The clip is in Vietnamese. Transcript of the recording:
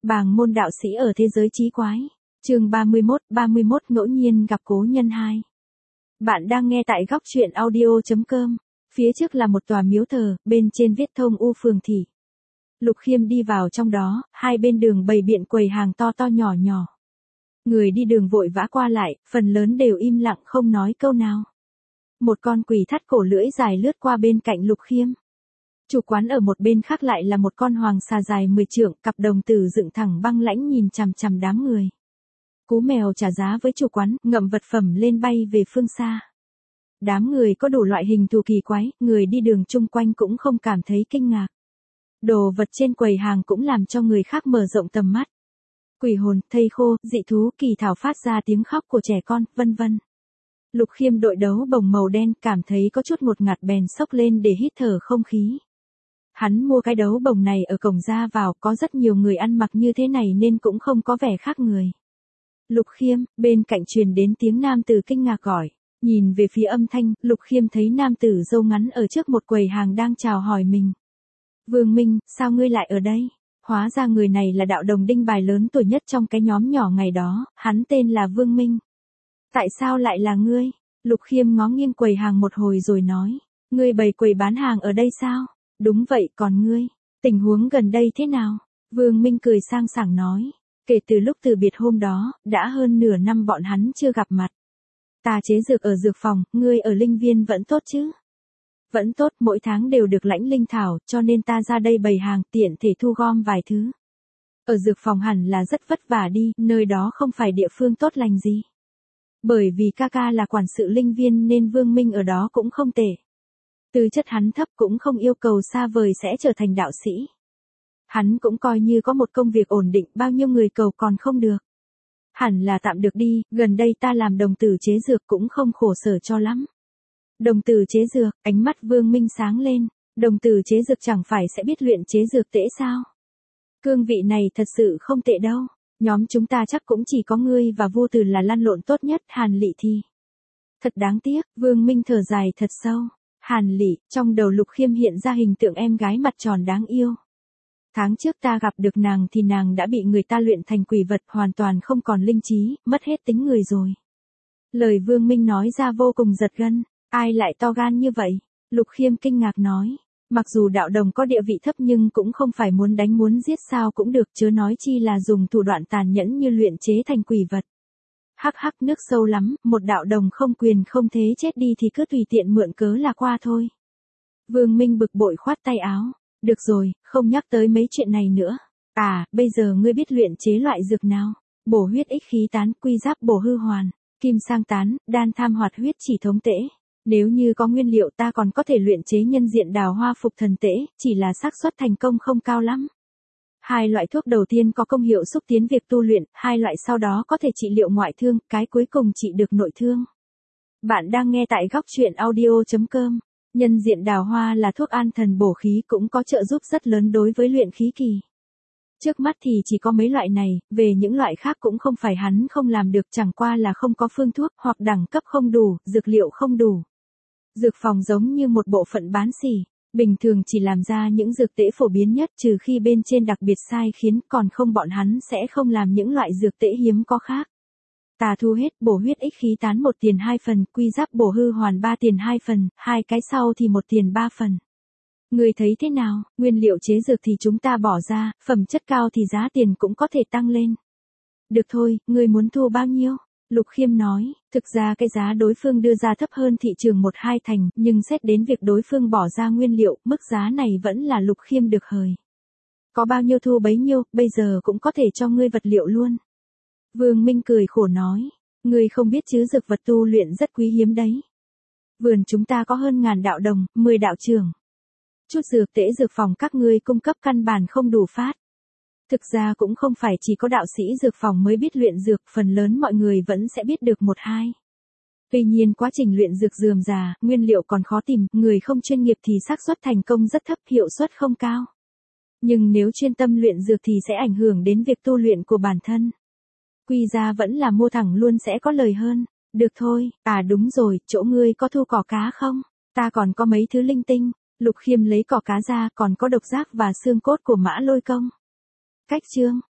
Bàng môn đạo sĩ ở thế giới trí quái. Chương 31 ngẫu nhiên gặp cố nhân 2. Bạn đang nghe tại góc truyện audio.com. Phía trước là một tòa miếu thờ, bên trên viết Thông U Phường Thị. Lục Khiêm đi vào trong đó, hai bên đường bày biện quầy hàng to to nhỏ nhỏ. Người đi đường vội vã qua lại, phần lớn đều im lặng không nói câu nào. Một con quỷ thắt cổ lưỡi dài lướt qua bên cạnh Lục Khiêm. Chủ quán ở một bên khác lại là một con hoàng xà dài 10 trượng, cặp đồng tử dựng thẳng băng lãnh nhìn chằm chằm đám người. Cú mèo trả giá với chủ quán, ngậm vật phẩm lên bay về phương xa. Đám người có đủ loại hình thù kỳ quái, người đi đường chung quanh cũng không cảm thấy kinh ngạc. Đồ vật trên quầy hàng cũng làm cho người khác mở rộng tầm mắt. Quỷ hồn, thây khô, dị thú, kỳ thảo phát ra tiếng khóc của trẻ con, vân vân. Lục Khiêm đội đấu bồng màu đen, cảm thấy có chút ngột ngạt bèn xốc lên để hít thở không khí. Hắn mua cái đấu bồng này ở cổng ra vào, có rất nhiều người ăn mặc như thế này nên cũng không có vẻ khác người. Lục Khiêm, bên cạnh truyền đến tiếng nam tử kinh ngạc gọi. Nhìn về phía âm thanh, Lục Khiêm thấy nam tử râu ngắn ở trước một quầy hàng đang chào hỏi mình. Vương Minh, sao ngươi lại ở đây? Hóa ra người này là đạo đồng đinh bài lớn tuổi nhất trong cái nhóm nhỏ ngày đó, hắn tên là Vương Minh. Tại sao lại là ngươi? Lục Khiêm ngó nghiêng quầy hàng một hồi rồi nói. Ngươi bày quầy bán hàng ở đây sao? Đúng vậy, còn ngươi? Tình huống gần đây thế nào? Vương Minh cười sang sảng nói. Kể từ lúc từ biệt hôm đó, đã hơn nửa năm bọn hắn chưa gặp mặt. Ta chế dược ở dược phòng, ngươi ở linh viên vẫn tốt chứ? Vẫn tốt, mỗi tháng đều được lãnh linh thảo, cho nên ta ra đây bày hàng, tiện thể thu gom vài thứ. Ở dược phòng hẳn là rất vất vả đi, nơi đó không phải địa phương tốt lành gì. Bởi vì ca ca là quản sự linh viên nên Vương Minh ở đó cũng không tệ. Tư chất hắn thấp cũng không yêu cầu xa vời sẽ trở thành đạo sĩ. Hắn cũng coi như có một công việc ổn định, bao nhiêu người cầu còn không được. Hẳn là tạm được đi, gần đây ta làm đồng tử chế dược cũng không khổ sở cho lắm. Đồng tử chế dược, ánh mắt Vương Minh sáng lên, đồng tử chế dược chẳng phải sẽ biết luyện chế dược tễ sao? Cương vị này thật sự không tệ đâu, nhóm chúng ta chắc cũng chỉ có ngươi và Vô Từ là lăn lộn tốt nhất, Hàn Lị thì. Thật đáng tiếc, Vương Minh thở dài thật sâu. Hàn Lị, trong đầu Lục Khiêm hiện ra hình tượng em gái mặt tròn đáng yêu. Tháng trước ta gặp được nàng thì nàng đã bị người ta luyện thành quỷ vật, hoàn toàn không còn linh trí, mất hết tính người rồi. Lời Vương Minh nói ra vô cùng giật gân, ai lại to gan như vậy? Lục Khiêm kinh ngạc nói, mặc dù đạo đồng có địa vị thấp nhưng cũng không phải muốn đánh muốn giết sao cũng được, chớ nói chi là dùng thủ đoạn tàn nhẫn như luyện chế thành quỷ vật. Hắc hắc, nước sâu lắm, một đạo đồng không quyền không thế chết đi thì cứ tùy tiện mượn cớ là qua thôi. Vương Minh bực bội khoát tay áo. Được rồi, không nhắc tới mấy chuyện này nữa. À, bây giờ ngươi biết luyện chế loại dược nào? Bổ huyết ích khí tán, quy giáp bổ hư hoàn, kim sang tán, đan tham hoạt huyết chỉ thống tễ. Nếu như có nguyên liệu ta còn có thể luyện chế nhân diện đào hoa phục thần tễ, chỉ là xác suất thành công không cao lắm. Hai loại thuốc đầu tiên có công hiệu xúc tiến việc tu luyện, hai loại sau đó có thể trị liệu ngoại thương, cái cuối cùng trị được nội thương. Bạn đang nghe tại góc truyện audio.com. Nhân diện đào hoa là thuốc an thần bổ khí cũng có trợ giúp rất lớn đối với luyện khí kỳ. Trước mắt thì chỉ có mấy loại này, về những loại khác cũng không phải hắn không làm được, chẳng qua là không có phương thuốc hoặc đẳng cấp không đủ, dược liệu không đủ. Dược phòng giống như một bộ phận bán xỉ, bình thường chỉ làm ra những dược tễ phổ biến nhất, trừ khi bên trên đặc biệt sai khiến, còn không bọn hắn sẽ không làm những loại dược tễ hiếm có khác. Ta thu hết, bổ huyết ích khí tán 1 tiền 2 phần, quy giáp bổ hư hoàn 3 tiền 2 phần, hai cái sau thì 1 tiền 3 phần. Người thấy thế nào? Nguyên liệu chế dược thì chúng ta bỏ ra, phẩm chất cao thì giá tiền cũng có thể tăng lên. Được thôi, người muốn thu bao nhiêu? Lục Khiêm nói, thực ra cái giá đối phương đưa ra thấp hơn thị trường 1-2 thành, nhưng xét đến việc đối phương bỏ ra nguyên liệu, mức giá này vẫn là Lục Khiêm được hời. Có bao nhiêu thu bấy nhiêu, bây giờ cũng có thể cho ngươi vật liệu luôn. Vương Minh cười khổ nói, ngươi không biết chứ, dược vật tu luyện rất quý hiếm đấy. Vườn chúng ta có hơn 1000 đạo đồng, 10 đạo trưởng. Chút dược tễ dược phòng các ngươi cung cấp căn bản không đủ phát. Thực ra cũng không phải chỉ có đạo sĩ dược phòng mới biết luyện dược, phần lớn mọi người vẫn sẽ biết được 1-2. Tuy nhiên quá trình luyện dược rườm rà, nguyên liệu còn khó tìm, người không chuyên nghiệp thì xác suất thành công rất thấp, hiệu suất không cao. Nhưng nếu chuyên tâm luyện dược thì sẽ ảnh hưởng đến việc tu luyện của bản thân. Quy ra vẫn là mua thẳng luôn sẽ có lời hơn. Được thôi, à đúng rồi, chỗ ngươi có thu cỏ cá không? Ta còn có mấy thứ linh tinh. Lục Khiêm lấy cỏ cá ra, còn có độc giác và xương cốt của Mã Lôi Công. Cách chương